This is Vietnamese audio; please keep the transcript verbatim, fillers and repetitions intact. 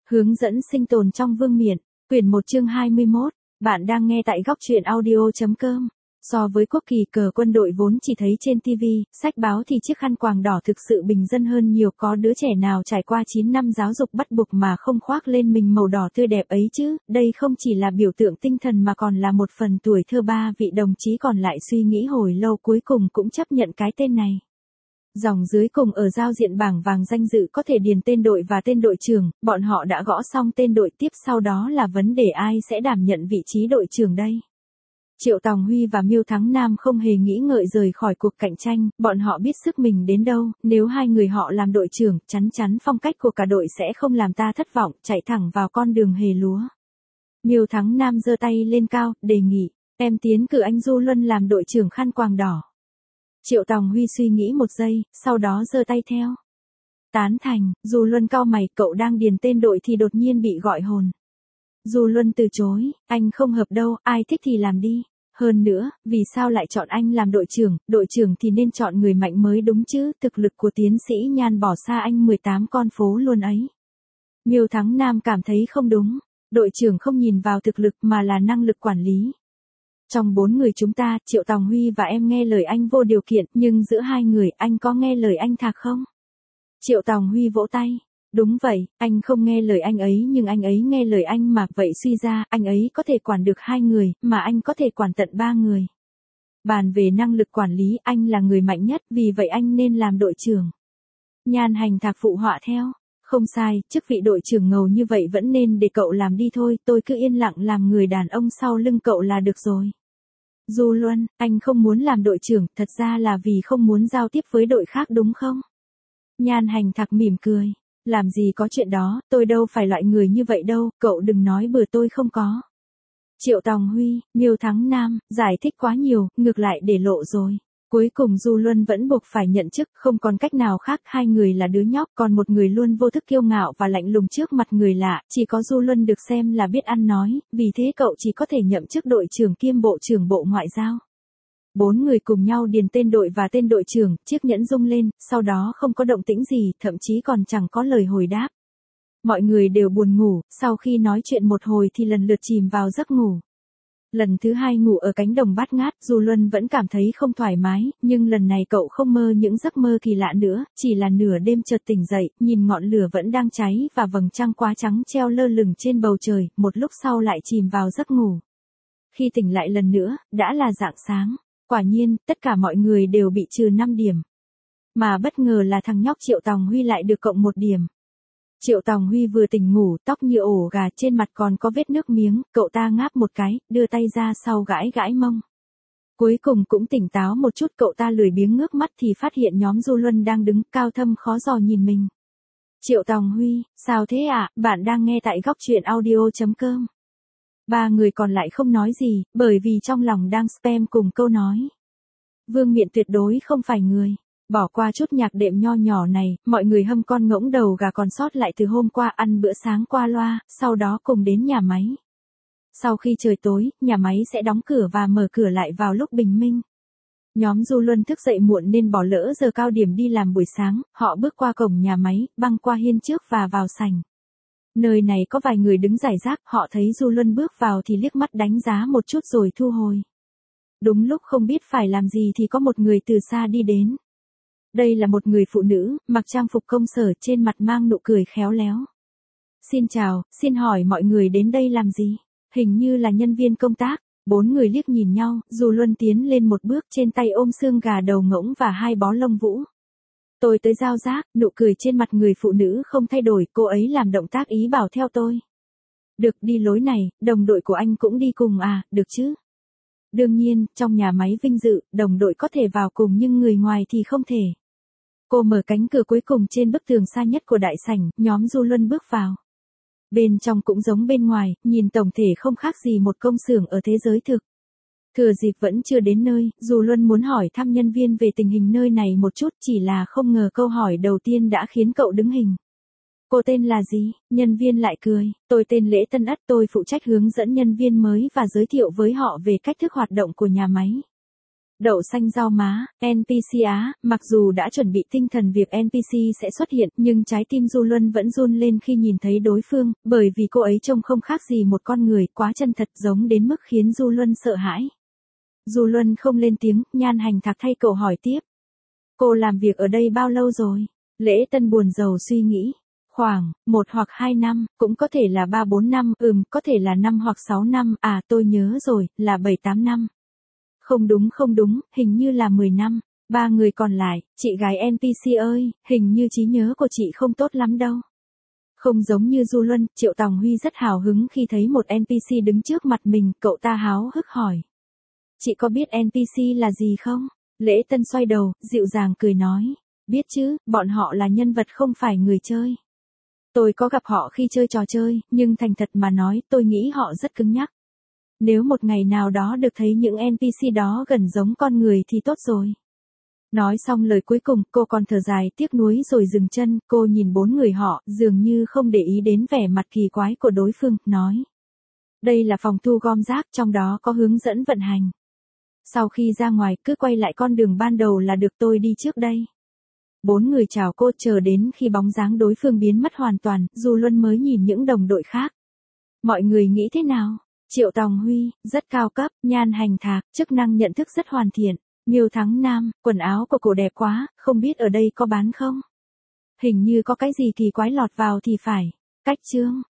Hướng dẫn sinh tồn trong vương miện, quyển một chương hai mươi mốt, bạn đang nghe tại góc truyện audio.com. So với quốc kỳ cờ quân đội vốn chỉ thấy trên ti vi, sách báo thì chiếc khăn quàng đỏ thực sự bình dân hơn nhiều. Có đứa trẻ nào trải qua chín năm giáo dục bắt buộc mà không khoác lên mình màu đỏ tươi đẹp ấy chứ. Đây không chỉ là biểu tượng tinh thần mà còn là một phần tuổi thơ. Ba vị đồng chí còn lại suy nghĩ hồi lâu cuối cùng cũng chấp nhận cái tên này. Dòng dưới cùng ở giao diện bảng vàng danh dự có thể điền tên đội và tên đội trưởng, bọn họ đã gõ xong tên đội, tiếp sau đó là vấn đề ai sẽ đảm nhận vị trí đội trưởng đây. Triệu Tòng Huy và Miêu Thắng Nam không hề nghĩ ngợi rời khỏi cuộc cạnh tranh, bọn họ biết sức mình đến đâu, nếu hai người họ làm đội trưởng, chắn chắn phong cách của cả đội sẽ không làm ta thất vọng, chạy thẳng vào con đường hề lúa. Miêu Thắng Nam giơ tay lên cao, đề nghị, em tiến cử anh Du Luân làm đội trưởng khăn quàng đỏ. Triệu Tòng Huy suy nghĩ một giây, sau đó giơ tay theo. Tán thành. Du Luân cau mày, cậu đang điền tên đội thì đột nhiên bị gọi hồn. Du Luân từ chối, anh không hợp đâu, ai thích thì làm đi. Hơn nữa, vì sao lại chọn anh làm đội trưởng, đội trưởng thì nên chọn người mạnh mới đúng chứ, thực lực của tiến sĩ Nhan bỏ xa anh mười tám con phố luôn ấy. Miêu Thắng Nam cảm thấy không đúng, đội trưởng không nhìn vào thực lực mà là năng lực quản lý. Trong bốn người chúng ta, Triệu Tòng Huy và em nghe lời anh vô điều kiện, nhưng giữa hai người, anh có nghe lời anh Thạc không? Triệu Tòng Huy vỗ tay. Đúng vậy, anh không nghe lời anh ấy nhưng anh ấy nghe lời anh mà, vậy suy ra, anh ấy có thể quản được hai người, mà anh có thể quản tận ba người. Bàn về năng lực quản lý, anh là người mạnh nhất, vì vậy anh nên làm đội trưởng. Nhan Hành Thạc phụ họa theo. Không sai, chức vị đội trưởng ngầu như vậy vẫn nên để cậu làm đi thôi, tôi cứ yên lặng làm người đàn ông sau lưng cậu là được rồi. Du Luân, anh không muốn làm đội trưởng, thật ra là vì không muốn giao tiếp với đội khác đúng không? Nhan Hành Thạc mỉm cười. Làm gì có chuyện đó, tôi đâu phải loại người như vậy đâu, cậu đừng nói bừa tôi không có. Triệu Tòng Huy, Miêu Thắng Nam, giải thích quá nhiều, ngược lại để lộ rồi. Cuối cùng Du Luân vẫn buộc phải nhận chức, không còn cách nào khác, hai người là đứa nhóc, còn một người luôn vô thức kiêu ngạo và lạnh lùng trước mặt người lạ, chỉ có Du Luân được xem là biết ăn nói, vì thế cậu chỉ có thể nhậm chức đội trưởng kiêm bộ trưởng Bộ Ngoại giao. Bốn người cùng nhau điền tên đội và tên đội trưởng, chiếc nhẫn rung lên, sau đó không có động tĩnh gì, thậm chí còn chẳng có lời hồi đáp. Mọi người đều buồn ngủ, sau khi nói chuyện một hồi thì lần lượt chìm vào giấc ngủ. Lần thứ hai ngủ ở cánh đồng bát ngát, Du Luân vẫn cảm thấy không thoải mái, nhưng lần này cậu không mơ những giấc mơ kỳ lạ nữa, chỉ là nửa đêm chợt tỉnh dậy, nhìn ngọn lửa vẫn đang cháy và vầng trăng quá trắng treo lơ lửng trên bầu trời, một lúc sau lại chìm vào giấc ngủ. Khi tỉnh lại lần nữa, đã là rạng sáng. Quả nhiên, tất cả mọi người đều bị trừ năm điểm. Mà bất ngờ là thằng nhóc Triệu Tòng Huy lại được cộng một điểm. Triệu Tòng Huy vừa tỉnh ngủ, tóc như ổ gà, trên mặt còn có vết nước miếng, cậu ta ngáp một cái, đưa tay ra sau gãi gãi mông. Cuối cùng cũng tỉnh táo một chút, cậu ta lười biếng ngước mắt thì phát hiện nhóm Du Luân đang đứng cao thâm khó dò nhìn mình. Triệu Tòng Huy, sao thế ạ, à? Bạn đang nghe tại góc truyện audio.com. Ba người còn lại không nói gì, bởi vì trong lòng đang spam cùng câu nói. Vương Miện tuyệt đối không phải người. Bỏ qua chút nhạc đệm nho nhỏ này, mọi người hâm con ngỗng đầu gà còn sót lại từ hôm qua, ăn bữa sáng qua loa, sau đó cùng đến nhà máy. Sau khi trời tối, nhà máy sẽ đóng cửa và mở cửa lại vào lúc bình minh. Nhóm Du Luân thức dậy muộn nên bỏ lỡ giờ cao điểm đi làm buổi sáng, họ bước qua cổng nhà máy, băng qua hiên trước và vào sảnh. Nơi này có vài người đứng rải rác, họ thấy Du Luân bước vào thì liếc mắt đánh giá một chút rồi thu hồi. Đúng lúc không biết phải làm gì thì có một người từ xa đi đến. Đây là một người phụ nữ, mặc trang phục công sở, trên mặt mang nụ cười khéo léo. Xin chào, xin hỏi mọi người đến đây làm gì? Hình như là nhân viên công tác. Bốn người liếc nhìn nhau, Du Luân tiến lên một bước, trên tay ôm xương gà đầu ngỗng và hai bó lông vũ. Tôi tới giao rác, nụ cười trên mặt người phụ nữ không thay đổi, cô ấy làm động tác ý bảo theo tôi. Được, đi lối này, đồng đội của anh cũng đi cùng à, được chứ? Đương nhiên, trong nhà máy vinh dự, đồng đội có thể vào cùng nhưng người ngoài thì không thể. Cô mở cánh cửa cuối cùng trên bức tường xa nhất của đại sảnh, nhóm Du Luân bước vào. Bên trong cũng giống bên ngoài, nhìn tổng thể không khác gì một công xưởng ở thế giới thực. Thừa dịp vẫn chưa đến nơi, Du Luân muốn hỏi thăm nhân viên về tình hình nơi này một chút, chỉ là không ngờ câu hỏi đầu tiên đã khiến cậu đứng hình. Cô tên là gì? Nhân viên lại cười, tôi tên Lễ Tân Ất, tôi phụ trách hướng dẫn nhân viên mới và giới thiệu với họ về cách thức hoạt động của nhà máy. Đậu xanh rau má, en pê xê Á, mặc dù đã chuẩn bị tinh thần việc en pê xê sẽ xuất hiện, nhưng trái tim Du Luân vẫn run lên khi nhìn thấy đối phương, bởi vì cô ấy trông không khác gì một con người, quá chân thật giống đến mức khiến Du Luân sợ hãi. Du Luân không lên tiếng, Nhan Hành Thạc thay cậu hỏi tiếp. Cô làm việc ở đây bao lâu rồi? Lễ Tân buồn rầu suy nghĩ. Khoảng, một hoặc hai năm, cũng có thể là ba bốn năm, ừm, có thể là năm hoặc sáu năm, à tôi nhớ rồi, là bảy tám năm. Không đúng không đúng, hình như là mười năm. Ba người còn lại, chị gái en pê xê ơi, hình như trí nhớ của chị không tốt lắm đâu. Không giống như Du Luân, Triệu Tòng Huy rất hào hứng khi thấy một en pê xê đứng trước mặt mình, cậu ta háo hức hỏi. Chị có biết en pê xê là gì không? Lễ Tân xoay đầu, dịu dàng cười nói. Biết chứ, bọn họ là nhân vật không phải người chơi. Tôi có gặp họ khi chơi trò chơi, nhưng thành thật mà nói, tôi nghĩ họ rất cứng nhắc. Nếu một ngày nào đó được thấy những en pê xê đó gần giống con người thì tốt rồi. Nói xong lời cuối cùng, cô còn thở dài tiếc nuối rồi dừng chân, cô nhìn bốn người họ, dường như không để ý đến vẻ mặt kỳ quái của đối phương, nói. Đây là phòng thu gom rác, trong đó có hướng dẫn vận hành. Sau khi ra ngoài, cứ quay lại con đường ban đầu là được, tôi đi trước đây. Bốn người chào cô, chờ đến khi bóng dáng đối phương biến mất hoàn toàn, Du Luân mới nhìn những đồng đội khác. Mọi người nghĩ thế nào? Triệu Tòng Huy, rất cao cấp, Nhan Hành Thạc, chức năng nhận thức rất hoàn thiện. Miêu Thắng Nam, quần áo của cô đẹp quá, không biết ở đây có bán không? Hình như có cái gì kỳ quái lọt vào thì phải. Cách chương.